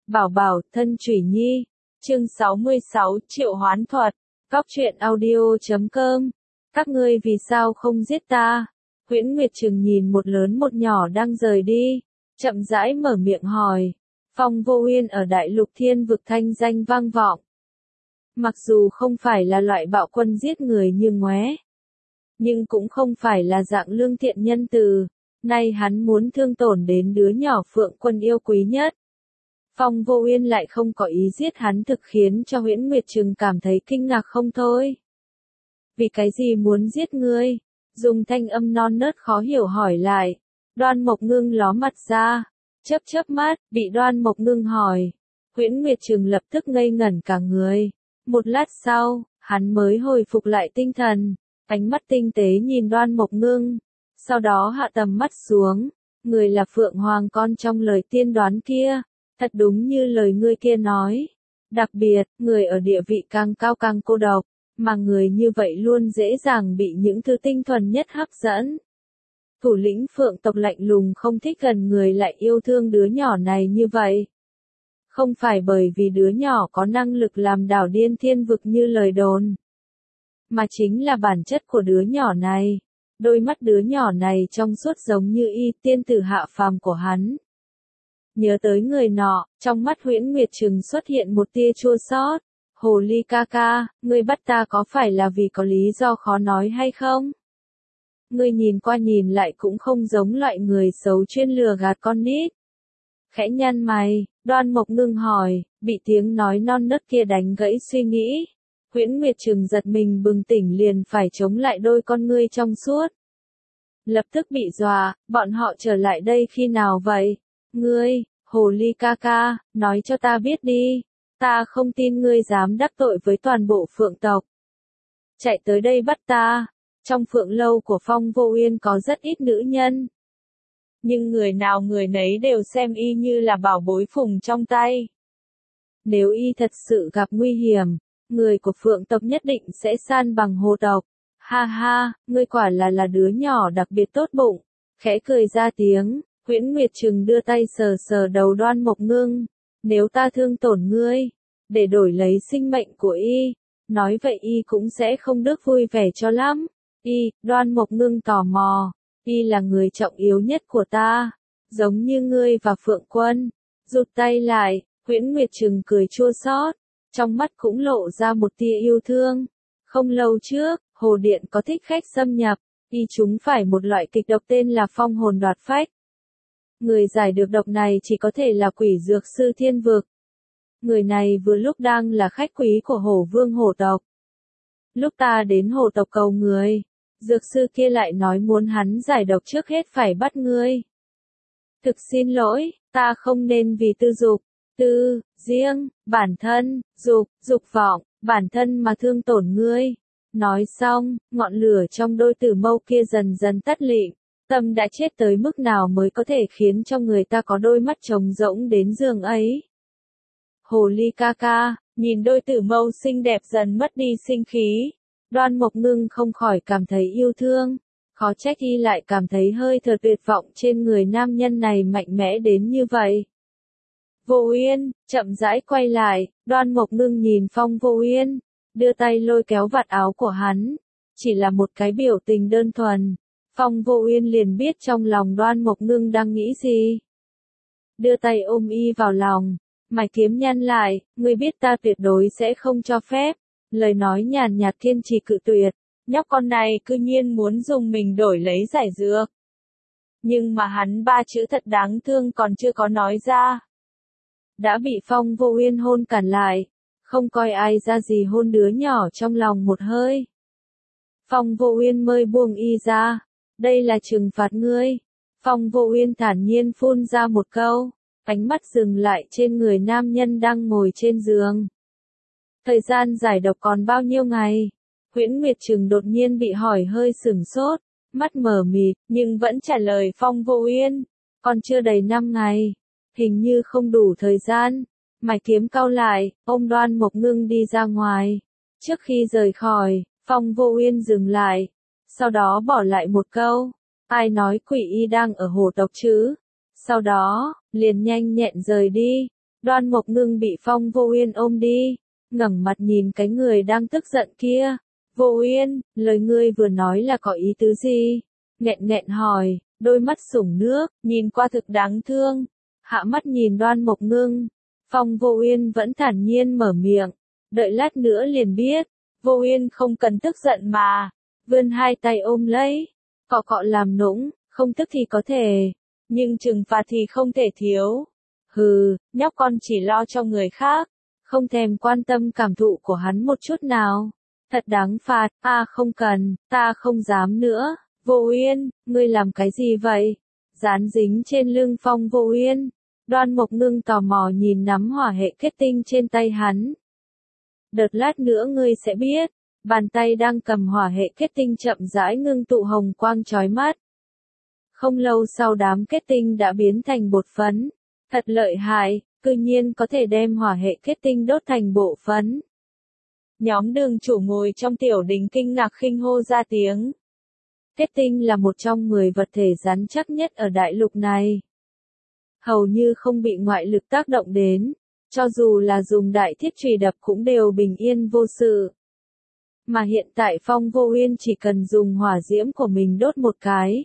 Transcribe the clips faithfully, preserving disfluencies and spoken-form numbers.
Bảo bảo, thân Chủy Nhi. Chương sáu mươi sáu, Triệu Hoán Thuật. Góc truyện audio chấm com. Các ngươi vì sao không giết ta? Huyễn Nguyệt Trừng nhìn một lớn một nhỏ đang rời đi, chậm rãi mở miệng hỏi. Phong Vô Uyên ở Đại Lục Thiên Vực thanh danh vang vọng. Mặc dù không phải là loại bạo quân giết người như ngoé, nhưng cũng không phải là dạng lương thiện nhân từ. Nay hắn muốn thương tổn đến đứa nhỏ Phượng Quân yêu quý nhất. Phong Vô Uyên lại không có ý giết hắn, thực khiến cho Huyễn Nguyệt Trừng cảm thấy kinh ngạc không thôi. Vì cái gì muốn giết ngươi? Dùng thanh âm non nớt khó hiểu hỏi lại. Đoan Mộc Ngưng ló mặt ra, chớp chớp mắt, bị Đoan Mộc Ngưng hỏi. Huyễn Nguyệt Trừng lập tức ngây ngẩn cả người. Một lát sau, hắn mới hồi phục lại tinh thần, ánh mắt tinh tế nhìn Đoan Mộc Ngưng, sau đó hạ tầm mắt xuống. Người là Phượng Hoàng con trong lời tiên đoán kia, thật đúng như lời ngươi kia nói. Đặc biệt, người ở địa vị càng cao càng cô độc, mà người như vậy luôn dễ dàng bị những thứ tinh thuần nhất hấp dẫn. Thủ lĩnh Phượng tộc lạnh lùng không thích gần người lại yêu thương đứa nhỏ này như vậy. Không phải bởi vì đứa nhỏ có năng lực làm đảo điên thiên vực như lời đồn, mà chính là bản chất của đứa nhỏ này. Đôi mắt đứa nhỏ này trong suốt giống như y tiên tử hạ phàm của hắn. Nhớ tới người nọ, trong mắt Huyễn Nguyệt Trừng xuất hiện một tia chua xót. Hồ ly ca ca, ngươi bắt ta có phải là vì có lý do khó nói hay không? Ngươi nhìn qua nhìn lại cũng không giống loại người xấu chuyên lừa gạt con nít. Khẽ nhăn mày, Đoan Mộc Ngưng hỏi, bị tiếng nói non nớt kia đánh gãy suy nghĩ. Huyễn Nguyệt Trừng giật mình bừng tỉnh liền phải chống lại đôi con ngươi trong suốt. Lập tức bị dọa, bọn họ trở lại đây khi nào vậy? Ngươi, hồ ly ca ca, nói cho ta biết đi. Ta không tin ngươi dám đắc tội với toàn bộ Phượng tộc. Chạy tới đây bắt ta. Trong Phượng lâu của Phong Vô Uyên có rất ít nữ nhân. Nhưng người nào người nấy đều xem y như là bảo bối phùng trong tay. Nếu y thật sự gặp nguy hiểm, người của Phượng tộc nhất định sẽ san bằng hồ tộc. Ha ha, ngươi quả là là đứa nhỏ đặc biệt tốt bụng. Khẽ cười ra tiếng, Huyễn Nguyệt Trừng đưa tay sờ sờ đầu Đoan Mộc Ngưng. Nếu ta thương tổn ngươi, để đổi lấy sinh mệnh của y, nói vậy y cũng sẽ không được vui vẻ cho lắm. Y, Đoan Mộc Ngưng tò mò, y là người trọng yếu nhất của ta, giống như ngươi và Phượng Quân. Rụt tay lại, Huyễn Nguyệt Trừng cười chua xót, trong mắt cũng lộ ra một tia yêu thương. Không lâu trước, Hồ Điện có thích khách xâm nhập, y chúng phải một loại kịch độc tên là phong hồn đoạt phách. Người giải được độc này chỉ có thể là quỷ dược sư thiên vực. Người này vừa lúc đang là khách quý của Hổ Vương Hổ tộc. Lúc ta đến Hổ tộc cầu người, dược sư kia lại nói muốn hắn giải độc trước hết phải bắt ngươi. Thực xin lỗi, ta không nên vì tư dục, tư, riêng, bản thân, dục, dục vọng, bản thân mà thương tổn ngươi. Nói xong, ngọn lửa trong đôi tử mâu kia dần dần tắt lịm. Tâm đã chết tới mức nào mới có thể khiến cho người ta có đôi mắt trống rỗng đến giường ấy. Hồ ly ca ca, nhìn đôi tử mâu xinh đẹp dần mất đi sinh khí. Đoan Mộc Ngưng không khỏi cảm thấy yêu thương. Khó trách y lại cảm thấy hơi thở tuyệt vọng trên người nam nhân này mạnh mẽ đến như vậy. Vô Uyên, chậm rãi quay lại, Đoan Mộc Ngưng nhìn Phong Vô Uyên, đưa tay lôi kéo vạt áo của hắn. Chỉ là một cái biểu tình đơn thuần. Phong Vô Uyên liền biết trong lòng Đoan Mộc Ngưng đang nghĩ gì. Đưa tay ôm y vào lòng, mày kiếm nhăn lại, ngươi biết ta tuyệt đối sẽ không cho phép. Lời nói nhàn nhạt kiên trì cự tuyệt, nhóc con này cư nhiên muốn dùng mình đổi lấy giải dược. Nhưng mà hắn ba chữ thật đáng thương còn chưa có nói ra. Đã bị Phong Vô Uyên hôn cản lại, không coi ai ra gì hôn đứa nhỏ trong lòng một hơi. Phong Vô Uyên mới buông y ra. Đây là trừng phạt ngươi. Phong Vô Uyên thản nhiên phun ra một câu, ánh mắt dừng lại trên người nam nhân đang ngồi trên giường. Thời gian giải độc còn bao nhiêu ngày? Huyễn Nguyệt Trừng đột nhiên bị hỏi hơi sửng sốt, mắt mờ mịt, nhưng vẫn trả lời Phong Vô Uyên. Còn chưa đầy năm ngày. Hình như không đủ thời gian. Mày kiếm cau lại, ôm Đoan Mộc Ngưng đi ra ngoài. Trước khi rời khỏi, Phong Vô Uyên dừng lại. Sau đó bỏ lại một câu, ai nói quỷ y đang ở hồ tộc chứ? Sau đó, liền nhanh nhẹn rời đi. Đoan Mộc Ngưng bị Phong Vô Uyên ôm đi, ngẩng mặt nhìn cái người đang tức giận kia. Vô Uyên, lời ngươi vừa nói là có ý tứ gì? Nghẹn nghẹn hỏi, đôi mắt sủng nước, nhìn qua thực đáng thương. Hạ mắt nhìn Đoan Mộc Ngưng. Phong Vô Uyên vẫn thản nhiên mở miệng. Đợi lát nữa liền biết. Vô Uyên không cần tức giận mà. Vươn hai tay ôm lấy. Cọ cọ làm nũng, không tức thì có thể. Nhưng trừng phạt thì không thể thiếu. Hừ, nhóc con chỉ lo cho người khác. Không thèm quan tâm cảm thụ của hắn một chút nào. Thật đáng phạt, a không cần, ta không dám nữa. Vô Uyên, ngươi làm cái gì vậy? Dán dính trên lưng Phong Vô Uyên. Đoan Mộc Ngưng tò mò nhìn nắm hỏa hệ kết tinh trên tay hắn. Đợt lát nữa ngươi sẽ biết. Bàn tay đang cầm hỏa hệ kết tinh chậm rãi ngưng tụ hồng quang chói mắt. Không lâu sau đám kết tinh đã biến thành bột phấn. Thật lợi hại, cư nhiên có thể đem hỏa hệ kết tinh đốt thành bộ phấn. Nhóm đường chủ ngồi trong tiểu đình kinh ngạc khinh hô ra tiếng. Kết tinh là một trong mười vật thể rắn chắc nhất ở đại lục này. Hầu như không bị ngoại lực tác động đến, cho dù là dùng đại thiết chùy đập cũng đều bình yên vô sự. Mà hiện tại Phong Vô Uyên chỉ cần dùng hỏa diễm của mình đốt một cái.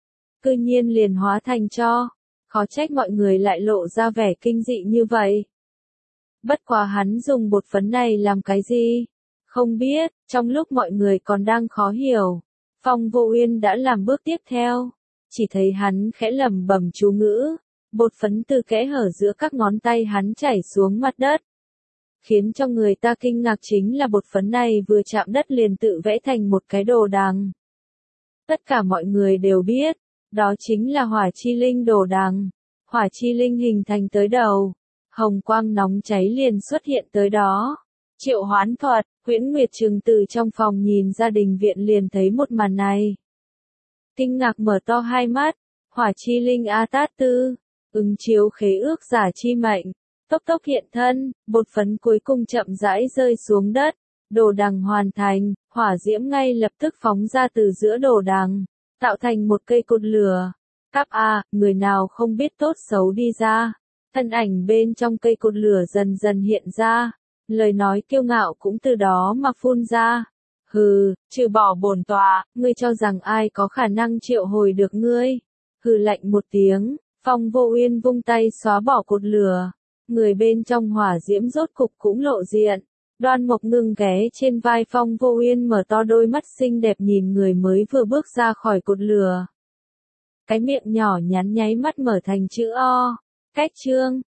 Cư nhiên liền hóa thành tro, khó trách mọi người lại lộ ra vẻ kinh dị như vậy. Bất quá hắn dùng bột phấn này làm cái gì? Không biết, trong lúc mọi người còn đang khó hiểu. Phong Vô Uyên đã làm bước tiếp theo. Chỉ thấy hắn khẽ lẩm bẩm chú ngữ. Bột phấn từ kẽ hở giữa các ngón tay hắn chảy xuống mặt đất. Khiến cho người ta kinh ngạc chính là bột phấn này vừa chạm đất liền tự vẽ thành một cái đồ đằng. Tất cả mọi người đều biết, đó chính là hỏa chi linh đồ đằng. Hỏa chi linh hình thành tới đầu. Hồng quang nóng cháy liền xuất hiện tới đó. Triệu hoán thuật, Huyễn Nguyệt Trừng từ trong phòng nhìn ra đình viện liền thấy một màn này. Kinh ngạc mở to hai mắt, hỏa chi linh A Tát Tư, ứng chiếu khế ước giả chi mệnh, tốc tốc hiện thân, bột phấn cuối cùng chậm rãi rơi xuống đất, đồ đằng hoàn thành, hỏa diễm ngay lập tức phóng ra từ giữa đồ đằng, tạo thành một cây cột lửa. Cáp A, người nào không biết tốt xấu đi ra. Thân ảnh bên trong cây cột lửa dần dần hiện ra, lời nói kiêu ngạo cũng từ đó mà phun ra. Hừ, trừ bỏ bổn tọa, ngươi cho rằng ai có khả năng triệu hồi được ngươi? Hừ lạnh một tiếng, Phong Vô Uyên vung tay xóa bỏ cột lửa, người bên trong hỏa diễm rốt cục cũng lộ diện. Đoan Mộc Ngưng ghé trên vai Phong Vô Uyên mở to đôi mắt xinh đẹp nhìn người mới vừa bước ra khỏi cột lửa. Cái miệng nhỏ nhắn nháy mắt mở thành chữ O. Cách chương